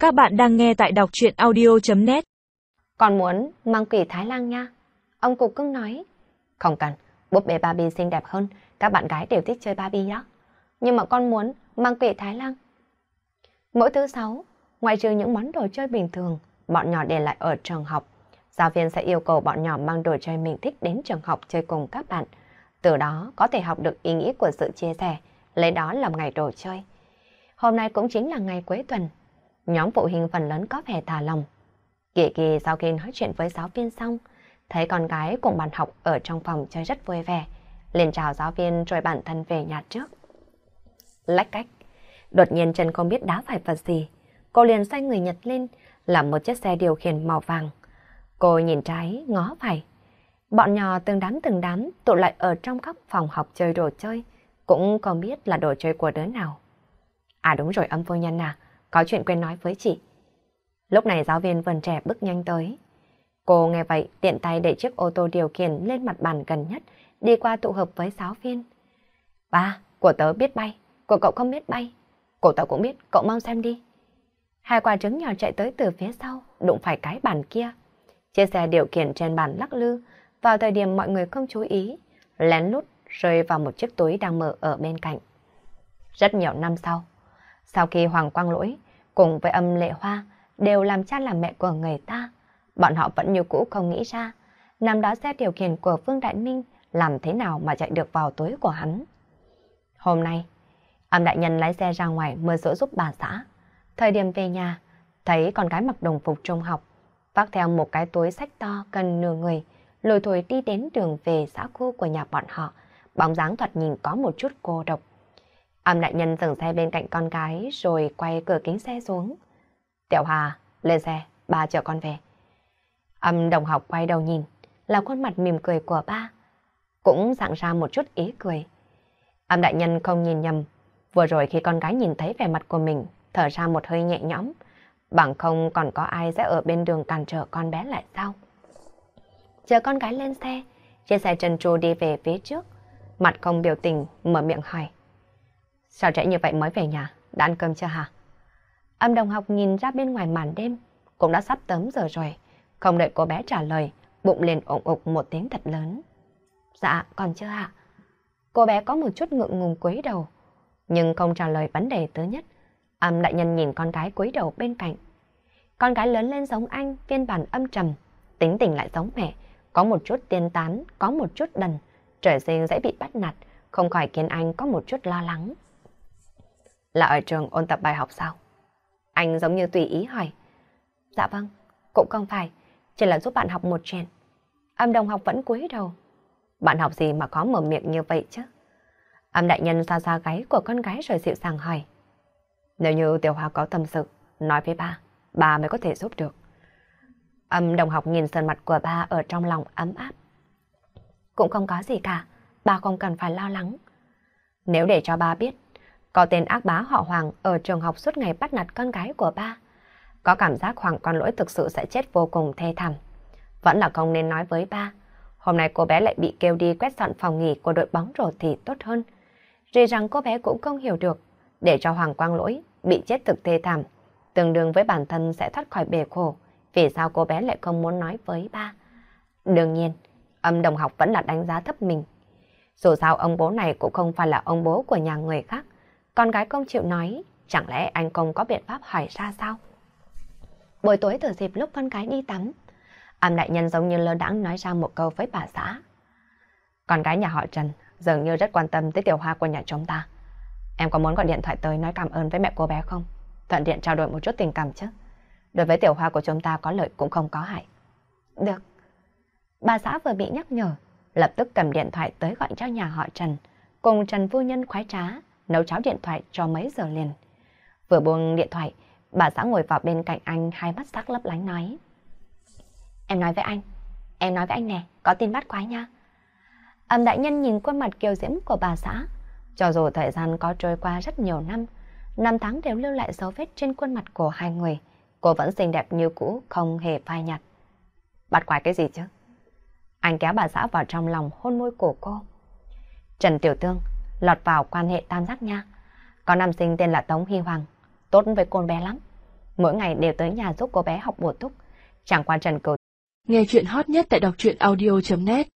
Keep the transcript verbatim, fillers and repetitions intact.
Các bạn đang nghe tại đọc truyện audio chấm net. Con muốn mang quỷ Thái Lan nha. Ông cục cưng nói. Không cần, búp bê Barbie xinh đẹp hơn, các bạn gái đều thích chơi Barbie đó. Nhưng mà con muốn mang quỷ Thái Lan. Mỗi thứ sáu, ngoại trừ những món đồ chơi bình thường, bọn nhỏ để lại ở trường học. Giáo viên sẽ yêu cầu bọn nhỏ mang đồ chơi mình thích đến trường học chơi cùng các bạn. Từ đó có thể học được ý nghĩa của sự chia sẻ, lấy đó làm ngày đồ chơi. Hôm nay cũng chính là ngày cuối tuần. Nhóm phụ huynh phần lớn có vẻ thả lòng. Kỳ Kỳ sau khi nói chuyện với giáo viên xong, thấy con gái cùng bạn học ở trong phòng chơi rất vui vẻ, liền chào giáo viên rồi bản thân về nhà trước. Lách cách, đột nhiên chân không biết đá phải vật gì, cô liền xoay người nhặt lên là một chiếc xe điều khiển màu vàng. Cô nhìn trái ngó phải, bọn nhỏ từng đám từng đám tụ lại ở trong các phòng học chơi đồ chơi, cũng không biết là đồ chơi của đứa nào. À đúng rồi, Âm phu nhân à, có chuyện quên nói với chị. Lúc này giáo viên vườn trẻ bước nhanh tới. Cô nghe vậy tiện tay đẩy chiếc ô tô điều khiển lên mặt bàn gần nhất, đi qua tụ hợp với giáo viên. Ba, của tớ biết bay, của cậu không biết bay. Của tớ cũng biết, cậu mau xem đi. Hai quả trứng nhỏ chạy tới từ phía sau, đụng phải cái bàn kia. Chiếc xe điều khiển trên bàn lắc lư, vào thời điểm mọi người không chú ý, lén lút rơi vào một chiếc túi đang mở ở bên cạnh. Rất nhiều năm sau, sau khi Hoàng Quang Lỗi cùng với Âm Lệ Hoa đều làm cha làm mẹ của người ta, bọn họ vẫn như cũ không nghĩ ra năm đó xe điều khiển của Vương Đại Minh làm thế nào mà chạy được vào túi của hắn. Hôm nay, Âm đại nhân lái xe ra ngoài mưa dỗ giúp bà xã. Thời điểm về nhà, thấy con gái mặc đồng phục trung học, vác theo một cái túi xách to cần nửa người, lùi thổi đi đến đường về xã khu của nhà bọn họ, bóng dáng thoạt nhìn có một chút cô độc. Âm đại nhân dừng xe bên cạnh con gái rồi quay cửa kính xe xuống. Tiểu Hà, lên xe, ba chở con về. Âm đồng học quay đầu nhìn, là khuôn mặt mỉm cười của ba, cũng dạng ra một chút ý cười. Âm đại nhân không nhìn nhầm, vừa rồi khi con gái nhìn thấy vẻ mặt của mình, thở ra một hơi nhẹ nhõm, bằng không còn có ai sẽ ở bên đường cản trở con bé lại sao? Chờ con gái lên xe, chiếc xe trần tru đi về phía trước, mặt không biểu tình mở miệng hỏi. Sao trễ như vậy mới về nhà, đã ăn cơm chưa hả? Âm đồng học nhìn ra bên ngoài màn đêm, cũng đã sắp tấm giờ rồi. Không đợi cô bé trả lời, bụng liền ủng ục một tiếng thật lớn. Dạ, còn chưa ạ. Cô bé có một chút ngượng ngùng cúi đầu, nhưng không trả lời vấn đề thứ nhất. Âm đại nhân nhìn con gái cúi đầu bên cạnh. Con gái lớn lên giống anh, phiên bản âm trầm, tính tình lại giống mẹ, có một chút tiên tán, có một chút đần, trời sinh dễ bị bắt nạt, không khỏi khiến anh có một chút lo lắng. Là ở trường ôn tập bài học sao? Anh giống như tùy ý hỏi. Dạ vâng, cũng không phải, chỉ là giúp bạn học một chuyện. Âm đồng học vẫn cúi đầu. Bạn học gì mà có mở miệng như vậy chứ? Âm đại nhân xoa xoa gáy của con gái rồi dịu dàng hỏi. Nếu như Tiểu Hoa có tâm sự, nói với ba, ba mới có thể giúp được. Âm đồng học nhìn sườn mặt của ba ở trong lòng ấm áp. Cũng không có gì cả, ba không cần phải lo lắng. Nếu để cho ba biết, có tên ác bá họ Hoàng ở trường học suốt ngày bắt nạt con gái của ba, có cảm giác Hoàng Con Lỗi thực sự sẽ chết vô cùng thê thảm. Vẫn là không nên nói với ba. Hôm nay cô bé lại bị kêu đi quét dọn phòng nghỉ của đội bóng rổ thì tốt hơn. Vì rằng cô bé cũng không hiểu được, để cho Hoàng Quang Lỗi bị chết thực thê thảm, tương đương với bản thân sẽ thoát khỏi bể khổ. Vì sao cô bé lại không muốn nói với ba? Đương nhiên, Âm đồng học vẫn là đánh giá thấp mình. Dù sao ông bố này cũng không phải là ông bố của nhà người khác. Con gái không chịu nói, chẳng lẽ anh không có biện pháp hỏi ra sao? Buổi tối thừa dịp lúc con gái đi tắm, Âm đại nhân giống như lơ đãng nói ra một câu với bà xã. Con gái nhà họ Trần dường như rất quan tâm tới Tiểu Hoa của nhà chúng ta. Em có muốn gọi điện thoại tới nói cảm ơn với mẹ cô bé không? Thuận tiện trao đổi một chút tình cảm chứ. Đối với Tiểu Hoa của chúng ta có lợi cũng không có hại. Được. Bà xã vừa bị nhắc nhở, lập tức cầm điện thoại tới gọi cho nhà họ Trần, cùng Trần phu nhân khoái trá nấu cháo điện thoại cho mấy giờ liền. Vừa buông điện thoại, bà xã ngồi vào bên cạnh anh, hai mắt sắc lấp lánh nói. Em nói với anh, em nói với anh nè, có tin bắt quái nha. Âm đại nhân nhìn khuôn mặt kiều diễm của bà xã, cho dù thời gian có trôi qua rất nhiều năm, năm tháng đều lưu lại dấu vết trên khuôn mặt của hai người, cô vẫn xinh đẹp như cũ, không hề phai nhạt. Bắt quái cái gì chứ? Anh kéo bà xã vào trong lòng hôn môi của cô. Trần Tiểu Tương lọt vào quan hệ tam giác nha. Có nam sinh tên là Tống Hy Hoàng, tốt với cô bé lắm. mỗi ngày đều tới nhà giúp cô bé học bổ túc. Chẳng qua Trần Cửu nghe chuyện hot nhất tại đọc truyện audio chấm net.